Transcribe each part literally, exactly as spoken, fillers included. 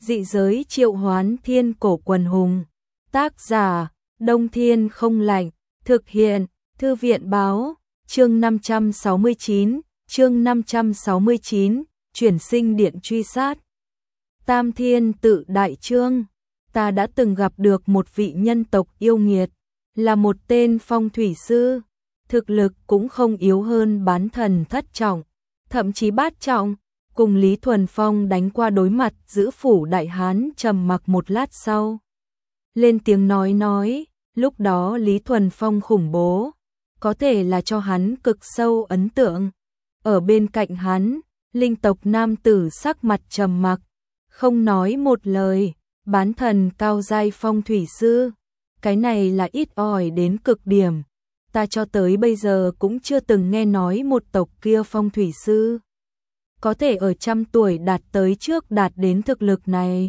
Dị giới triệu hoán thiên cổ quần hùng. Tác giả, Đông Thiên không lạnh. Thực hiện, Thư viện báo. Chương năm trăm sáu mươi chín, chương năm trăm sáu mươi chín, chuyển sinh điện truy sát. Tam Thiên Tự Đại Chương. Ta đã từng gặp được một vị nhân tộc yêu nghiệt, là một tên phong thủy sư, thực lực cũng không yếu hơn bán thần thất trọng, thậm chí bát trọng. Cùng Lý Thuần Phong đánh qua đối mặt, giữ phủ đại hán trầm mặc một lát sau. Lên tiếng nói nói, lúc đó Lý Thuần Phong khủng bố, có thể là cho hắn cực sâu ấn tượng. Ở bên cạnh hắn, linh tộc nam tử sắc mặt trầm mặc, không nói một lời, bán thần cao giai phong thủy sư. Cái này là ít ỏi đến cực điểm, ta cho tới bây giờ cũng chưa từng nghe nói một tộc kia phong thủy sư có thể ở trăm tuổi đạt tới trước đạt đến thực lực này.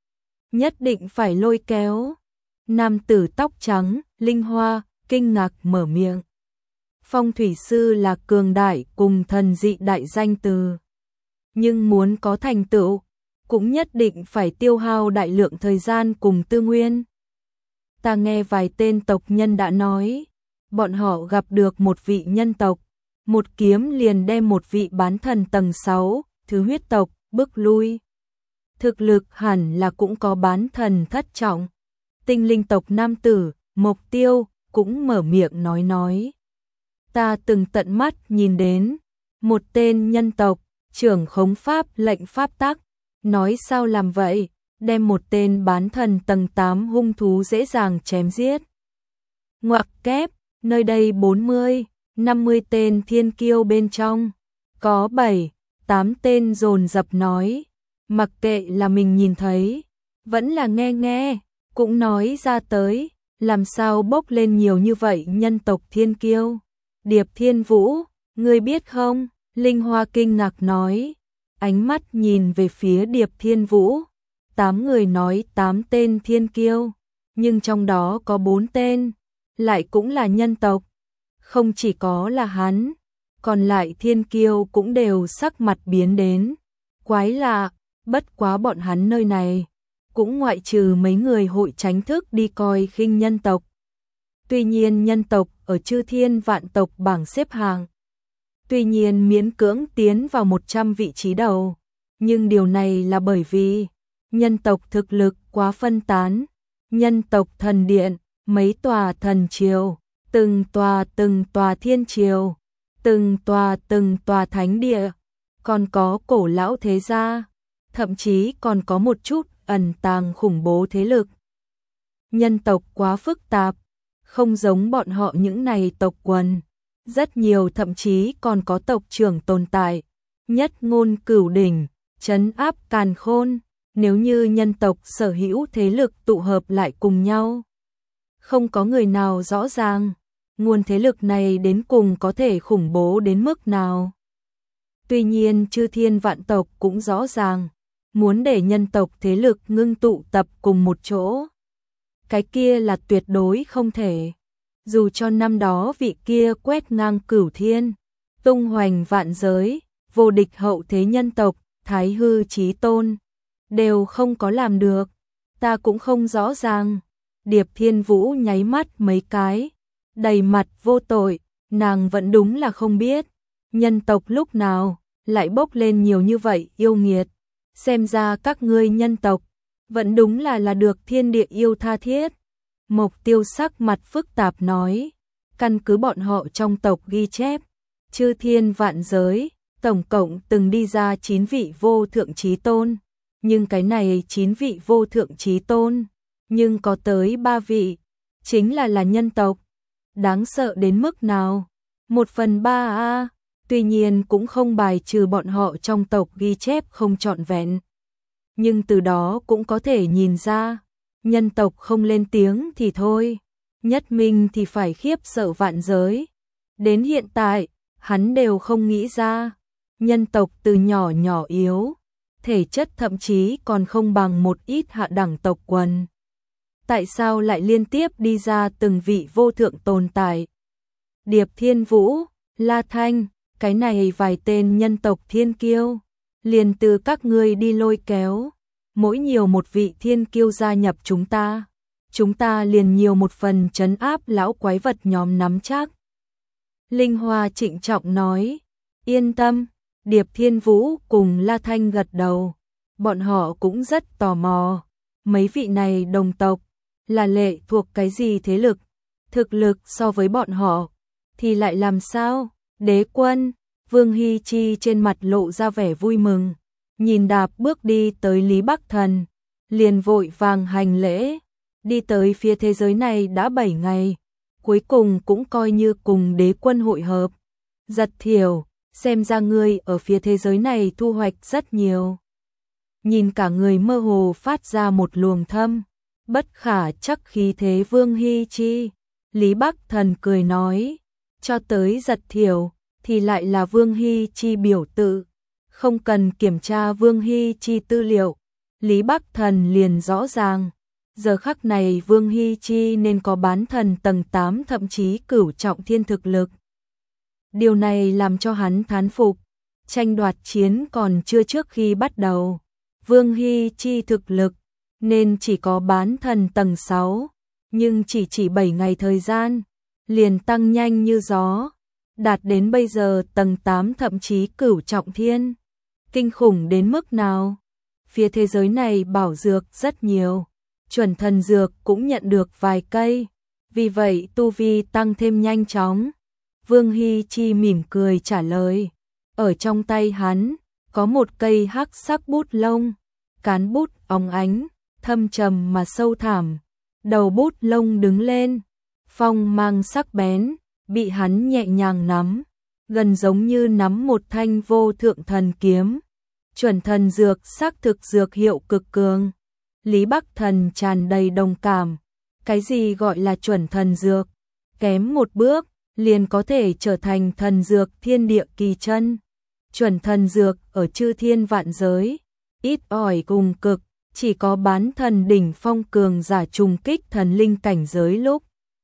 Nhất định phải lôi kéo. Nam tử tóc trắng, Linh Hoa, kinh ngạc mở miệng. Phong thủy sư là cường đại cùng thần dị đại danh từ. Nhưng muốn có thành tựu, cũng nhất định phải tiêu hao đại lượng thời gian cùng tư nguyên. Ta nghe vài tên tộc nhân đã nói, bọn họ gặp được một vị nhân tộc, một kiếm liền đem một vị bán thần tầng sáu, thứ huyết tộc, bức lui. Thực lực hẳn là cũng có bán thần thất trọng. Tinh linh tộc nam tử, Mộc Tiêu, cũng mở miệng nói nói. Ta từng tận mắt nhìn đến, một tên nhân tộc, trưởng khống pháp lệnh pháp tắc, nói sao làm vậy, đem một tên bán thần tầng tám hung thú dễ dàng chém giết. Ngoặc kép, nơi đây bốn mươi, năm mươi tên thiên kiêu bên trong, có bảy, tám tên dồn dập nói, mặc kệ là mình nhìn thấy, vẫn là nghe nghe, cũng nói ra tới, làm sao bốc lên nhiều như vậy nhân tộc thiên kiêu. Điệp Thiên Vũ, ngươi biết không? Linh Hoa kinh ngạc nói, ánh mắt nhìn về phía Điệp Thiên Vũ, tám người nói tám tên thiên kiêu, nhưng trong đó có bốn tên, lại cũng là nhân tộc. Không chỉ có là hắn, còn lại thiên kiêu cũng đều sắc mặt biến đến. Quái lạ, bất quá bọn hắn nơi này, cũng ngoại trừ mấy người hội tránh thức đi coi khinh nhân tộc. Tuy nhiên nhân tộc ở chư thiên vạn tộc bảng xếp hạng, tuy nhiên miễn cưỡng tiến vào một trăm vị trí đầu, nhưng điều này là bởi vì nhân tộc thực lực quá phân tán. Nhân tộc thần điện, mấy tòa thần triều, từng tòa từng tòa thiên triều, từng tòa từng tòa thánh địa, còn có cổ lão thế gia, thậm chí còn có một chút ẩn tàng khủng bố thế lực. Nhân tộc quá phức tạp, không giống bọn họ những này tộc quần, rất nhiều thậm chí còn có tộc trưởng tồn tại, nhất ngôn cửu đỉnh, trấn áp càn khôn. Nếu như nhân tộc sở hữu thế lực tụ hợp lại cùng nhau, không có người nào rõ ràng nguồn thế lực này đến cùng có thể khủng bố đến mức nào. Tuy nhiên chư thiên vạn tộc cũng rõ ràng, muốn để nhân tộc thế lực ngưng tụ tập cùng một chỗ, cái kia là tuyệt đối không thể. Dù cho năm đó vị kia quét ngang cửu thiên, tung hoành vạn giới, vô địch hậu thế nhân tộc, Thái Hư Chí Tôn, đều không có làm được, ta cũng không rõ ràng. Điệp Thiên Vũ nháy mắt mấy cái, đầy mặt vô tội, nàng vẫn đúng là không biết, nhân tộc lúc nào lại bốc lên nhiều như vậy yêu nghiệt. Xem ra các ngươi nhân tộc vẫn đúng là là được thiên địa yêu tha thiết. Mộc Tiêu sắc mặt phức tạp nói, căn cứ bọn họ trong tộc ghi chép, chư thiên vạn giới, tổng cộng từng đi ra chín vị vô thượng chí tôn, nhưng cái này chín vị vô thượng chí tôn, nhưng có tới ba vị, chính là là nhân tộc. Đáng sợ đến mức nào? Một phần ba a, tuy nhiên cũng không bài trừ bọn họ trong tộc ghi chép không trọn vẹn. Nhưng từ đó cũng có thể nhìn ra, nhân tộc không lên tiếng thì thôi, nhất minh thì phải khiếp sợ vạn giới. Đến hiện tại, hắn đều không nghĩ ra, nhân tộc từ nhỏ nhỏ yếu, thể chất thậm chí còn không bằng một ít hạ đẳng tộc quần. Tại sao lại liên tiếp đi ra từng vị vô thượng tồn tại? Điệp Thiên Vũ, La Thanh, cái này vài tên nhân tộc thiên kiêu, liền từ các ngươi đi lôi kéo. mỗi nhiều một vị thiên kiêu gia nhập chúng ta, chúng ta liền nhiều một phần trấn áp lão quái vật nhóm nắm chắc. Linh Hoa trịnh trọng nói, yên tâm. Điệp Thiên Vũ cùng La Thanh gật đầu, bọn họ cũng rất tò mò, mấy vị này đồng tộc, là lệ thuộc cái gì thế lực, thực lực so với bọn họ, thì lại làm sao? Đế Quân, Vương Hy Chi trên mặt lộ ra vẻ vui mừng, nhìn đạp bước đi tới Lý Bắc Thần, liền vội vàng hành lễ, đi tới phía thế giới này đã bảy ngày, cuối cùng cũng coi như cùng Đế Quân hội hợp. Giật Thiểu, xem ra ngươi ở phía thế giới này thu hoạch rất nhiều. Nhìn cả người mơ hồ phát ra một luồng thâm, bất khả chắc khí thế Vương Hy Chi. Lý Bắc Thần cười nói, cho tới Giật Thiểu, thì lại là Vương Hy Chi biểu tự. Không cần kiểm tra Vương Hy Chi tư liệu, Lý Bắc Thần liền rõ ràng. Giờ khắc này Vương Hy Chi nên có bán thần tầng tám thậm chí cửu trọng thiên thực lực. Điều này làm cho hắn thán phục, tranh đoạt chiến còn chưa trước khi bắt đầu. Vương Hy Chi thực lực nên chỉ có bán thần tầng sáu, nhưng chỉ chỉ bảy ngày thời gian, liền tăng nhanh như gió, đạt đến bây giờ tầng tám thậm chí cửu trọng thiên. Kinh khủng đến mức nào? Phía thế giới này bảo dược rất nhiều, chuẩn thần dược cũng nhận được vài cây, vì vậy tu vi tăng thêm nhanh chóng. Vương Hy Chi mỉm cười trả lời, ở trong tay hắn có một cây hắc sắc bút lông, cán bút óng ánh, thâm trầm mà sâu thẳm, đầu bút lông đứng lên, phong mang sắc bén, bị hắn nhẹ nhàng nắm, gần giống như nắm một thanh vô thượng thần kiếm. Chuẩn thần dược xác thực dược hiệu cực cường. Lý Bắc Thần tràn đầy đồng cảm, cái gì gọi là chuẩn thần dược, kém một bước liền có thể trở thành thần dược thiên địa kỳ chân. Chuẩn thần dược ở chư thiên vạn giới, ít ỏi cùng cực, chỉ có bán thần đỉnh phong cường giả trùng kích thần linh cảnh giới lúc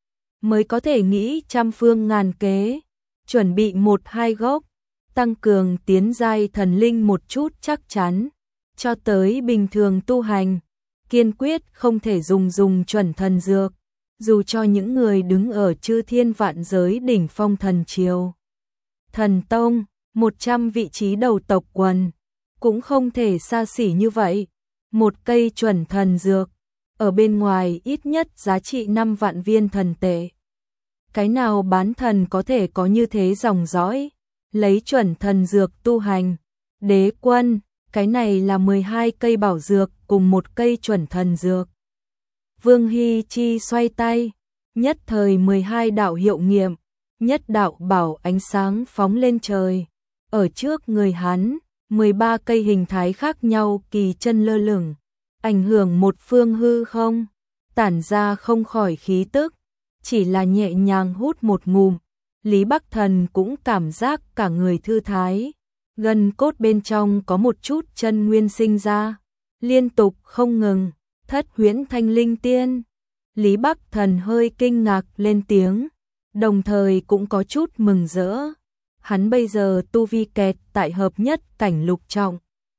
mới có thể nghĩ trăm phương ngàn kế, chuẩn bị một hai gốc, tăng cường tiến giai thần linh một chút chắc chắn, cho tới bình thường tu hành, kiên quyết không thể dùng dùng chuẩn thần dược, dù cho những người đứng ở chư thiên vạn giới đỉnh phong thần triều. Thần Tông, một trăm vị trí đầu tộc quần, cũng không thể xa xỉ như vậy. Một cây chuẩn thần dược, ở bên ngoài ít nhất giá trị năm vạn viên thần tệ. Cái nào bán thần có thể có như thế dòng dõi, lấy chuẩn thần dược tu hành. Đế Quân, cái này là mười hai cây bảo dược cùng một cây chuẩn thần dược. Vương Hy Chi xoay tay, nhất thời mười hai đạo hiệu nghiệm, nhất đạo bảo ánh sáng phóng lên trời. Ở trước người hắn, mười ba cây hình thái khác nhau kỳ chân lơ lửng, ảnh hưởng một phương hư không, tản ra không khỏi khí tức, chỉ là nhẹ nhàng hút một ngụm, Lý Bắc Thần cũng cảm giác cả người thư thái, gân cốt bên trong có một chút chân nguyên sinh ra, liên tục không ngừng, thất huyễn thanh linh tiên. Lý Bắc Thần hơi kinh ngạc lên tiếng, đồng thời cũng có chút mừng rỡ. Hắn bây giờ tu vi kẹt tại hợp nhất cảnh lục trọng.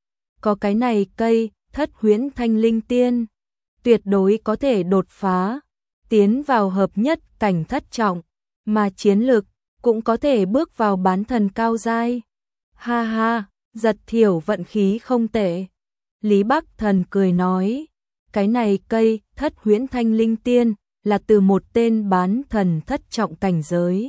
Có cái này cây, thất huyễn thanh linh tiên, tuyệt đối có thể đột phá, tiến vào hợp nhất cảnh thất trọng, mà chiến lực cũng có thể bước vào bán thần cao giai. Ha ha, Giật Thiểu vận khí không tệ. Lý Bắc Thần cười nói, cái này cây, thất huyễn thanh linh tiên, là từ một tên bán thần thất trọng cảnh giới.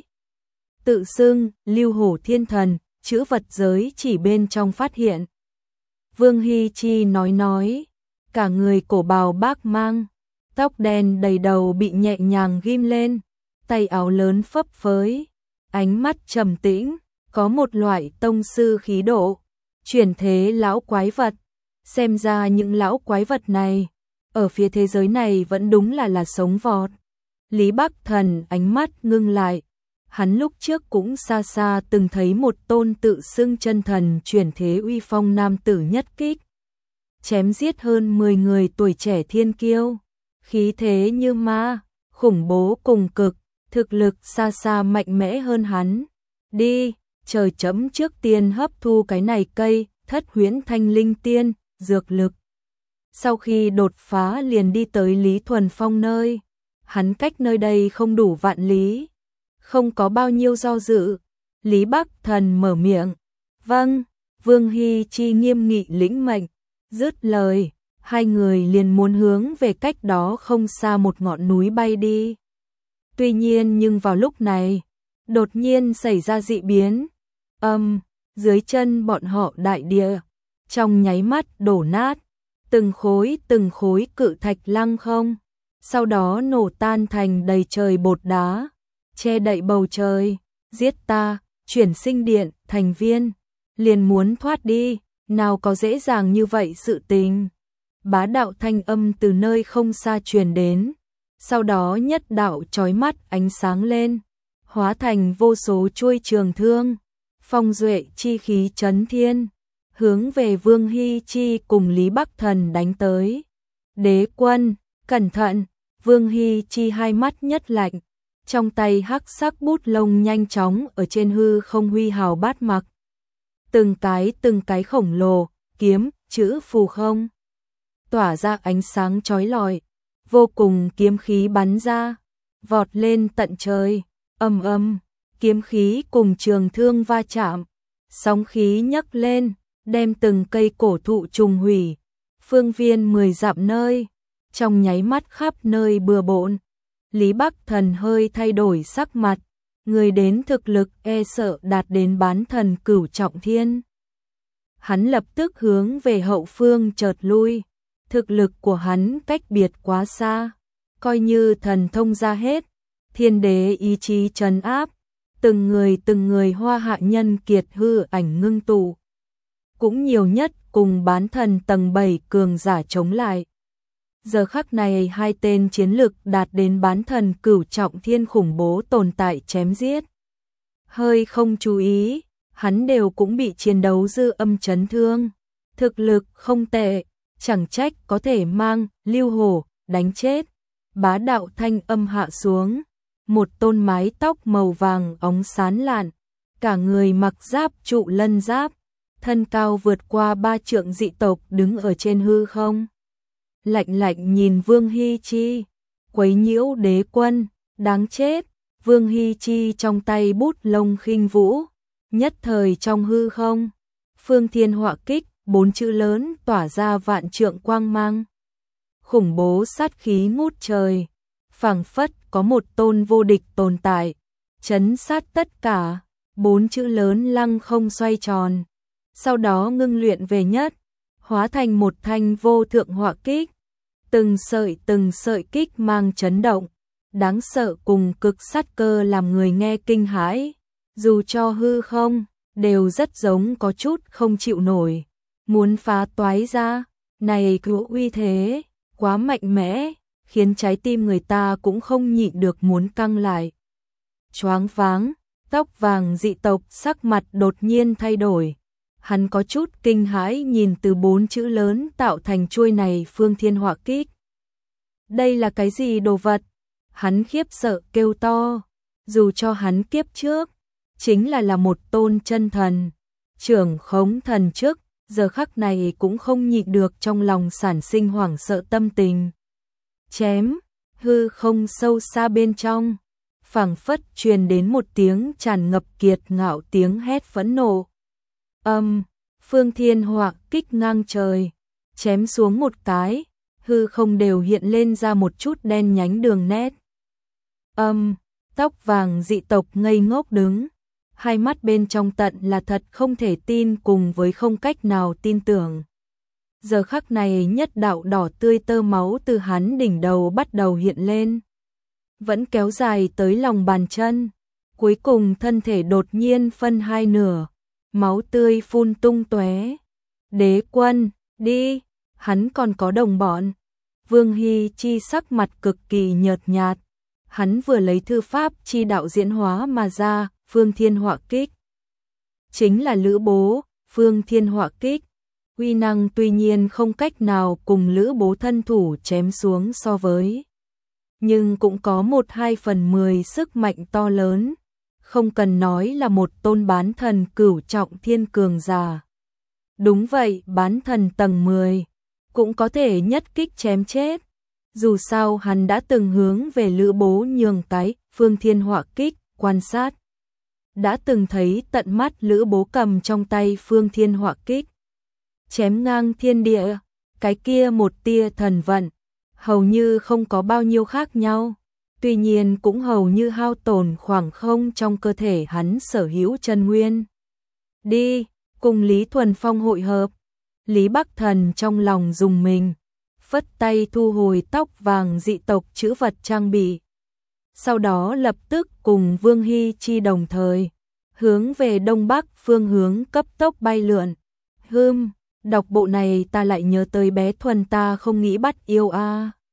Tự xưng, Lưu Hổ Thiên Thần, chữ vật giới chỉ bên trong phát hiện. Vương Hy Chi nói nói, cả người cổ bào bác mang, tóc đen đầy đầu bị nhẹ nhàng ghim lên, tay áo lớn phấp phới, ánh mắt trầm tĩnh, có một loại tông sư khí độ, chuyển thế lão quái vật. Xem ra những lão quái vật này, ở phía thế giới này vẫn đúng là là sống vọt. Lý Bắc Thần ánh mắt ngưng lại. Hắn lúc trước cũng xa xa từng thấy một tôn tự xưng chân thần chuyển thế uy phong nam tử nhất kích, chém giết hơn mười người tuổi trẻ thiên kiêu, khí thế như ma, khủng bố cùng cực, thực lực xa xa mạnh mẽ hơn hắn. Đi, trời chấm trước tiên hấp thu cái này cây, thất huyễn thanh linh tiên, dược lực sau khi đột phá liền đi tới Lý Thuần Phong nơi. Hắn cách nơi đây không đủ vạn lý, không có bao nhiêu do dự. Lý Bắc Thần mở miệng, vâng. Vương Hi Chi nghiêm nghị lĩnh mệnh, dứt lời, hai người liền muốn hướng về cách đó không xa một ngọn núi bay đi. Tuy nhiên nhưng vào lúc này, đột nhiên xảy ra dị biến. Âm, dưới chân bọn họ đại địa, trong nháy mắt đổ nát, từng khối từng khối cự thạch lăng không, sau đó nổ tan thành đầy trời bột đá, che đậy bầu trời. Giết ta, chuyển sinh điện, thành viên, liền muốn thoát đi, nào có dễ dàng như vậy sự tình. Bá đạo thanh âm từ nơi không xa truyền đến, sau đó nhất đạo chói mắt ánh sáng lên, hóa thành vô số chuôi trường thương, phong duệ chi khí chấn thiên, hướng về Vương Hi Chi cùng Lý Bắc Thần đánh tới. Đế quân, cẩn thận! Vương Hi Chi hai mắt nhất lạnh, trong tay hắc sắc bút lông nhanh chóng ở trên hư không huy hào bát mặc. Từng cái từng cái khổng lồ, kiếm, chữ phù không, tỏa ra ánh sáng chói lọi, vô cùng kiếm khí bắn ra, vọt lên tận trời, ầm ầm, kiếm khí cùng trường thương va chạm, sóng khí nhấc lên, đem từng cây cổ thụ trùng hủy, phương viên mười dặm nơi, trong nháy mắt khắp nơi bừa bộn. Lý Bắc Thần hơi thay đổi sắc mặt, người đến thực lực e sợ đạt đến bán thần cửu trọng thiên. Hắn lập tức hướng về hậu phương chợt lui, thực lực của hắn cách biệt quá xa, coi như thần thông ra hết, thiên đế ý chí trấn áp, từng người từng người hoa hạ nhân kiệt hư ảnh ngưng tụ, cũng nhiều nhất cùng bán thần tầng bảy cường giả chống lại. Giờ khắc này hai tên chiến lực đạt đến bán thần cửu trọng thiên khủng bố tồn tại chém giết. Hơi không chú ý, hắn đều cũng bị chiến đấu dư âm chấn thương. Thực lực không tệ, chẳng trách có thể mang Lưu Hổ đánh chết. Bá đạo thanh âm hạ xuống, một tôn mái tóc màu vàng óng sáng lạn, cả người mặc giáp trụ lân giáp, thân cao vượt qua ba trượng dị tộc đứng ở trên hư không. Lạnh lạnh nhìn Vương Hi Chi, quấy nhiễu đế quân, đáng chết. Vương Hi Chi trong tay bút lông khinh vũ, nhất thời trong hư không, phương thiên họa kích, bốn chữ lớn tỏa ra vạn trượng quang mang. Khủng bố sát khí ngút trời, phảng phất có một tôn vô địch tồn tại, chấn sát tất cả, bốn chữ lớn lăng không xoay tròn, sau đó ngưng luyện về nhất, hóa thành một thanh vô thượng họa kích. Từng sợi từng sợi kích mang chấn động, đáng sợ cùng cực sát cơ làm người nghe kinh hãi, dù cho hư không, đều rất giống có chút không chịu nổi, muốn phá toái ra, này cứu uy thế, quá mạnh mẽ, khiến trái tim người ta cũng không nhịn được muốn căng lại. Choáng váng, tóc vàng dị tộc sắc mặt đột nhiên thay đổi. Hắn có chút kinh hãi nhìn từ bốn chữ lớn tạo thành chuôi này phương thiên họa kích. Đây là cái gì đồ vật? Hắn khiếp sợ kêu to, dù cho hắn kiếp trước, chính là là một tôn chân thần, trưởng khống thần chức, giờ khắc này cũng không nhịn được trong lòng sản sinh hoảng sợ tâm tình. Chém, hư không sâu xa bên trong, phảng phất truyền đến một tiếng tràn ngập kiệt ngạo tiếng hét phẫn nộ. Âm, phương thiên họa kích ngang trời, chém xuống một cái, hư không đều hiện lên ra một chút đen nhánh đường nét. Âm, tóc vàng dị tộc ngây ngốc đứng, hai mắt bên trong tận là thật không thể tin cùng với không cách nào tin tưởng. Giờ khắc này nhất đạo đỏ tươi tơ máu từ hắn đỉnh đầu bắt đầu hiện lên, vẫn kéo dài tới lòng bàn chân, cuối cùng thân thể đột nhiên phân hai nửa, máu tươi phun tung tóe. Đế quân, đi, hắn còn có đồng bọn. Vương Hi Chi sắc mặt cực kỳ nhợt nhạt, hắn vừa lấy thư pháp chi đạo diễn hóa mà ra, phương thiên họa kích. Chính là Lữ Bố, phương thiên họa kích. Uy năng tuy nhiên không cách nào cùng Lữ Bố thân thủ chém xuống so với, nhưng cũng có một hai phần mười sức mạnh to lớn, không cần nói là một tôn bán thần cửu trọng thiên cường giả. Đúng vậy, bán thần tầng mười, cũng có thể nhất kích chém chết. Dù sao hắn đã từng hướng về Lữ Bố nhường cái Phương Thiên Họa Kích, quan sát. Đã từng thấy tận mắt Lữ Bố cầm trong tay Phương Thiên Họa Kích, chém ngang thiên địa, cái kia một tia thần vận, hầu như không có bao nhiêu khác nhau. Tuy nhiên cũng hầu như hao tổn khoảng không trong cơ thể hắn sở hữu chân nguyên. Đi, cùng Lý Thuần Phong hội hợp. Lý Bắc Thần trong lòng dùng mình, phất tay thu hồi tóc vàng dị tộc chữ vật trang bị. Sau đó lập tức cùng Vương Hy Chi đồng thời, hướng về đông bắc phương hướng cấp tốc bay lượn. Hừm, đọc bộ này ta lại nhớ tới bé Thuần ta không nghĩ bắt yêu a. À.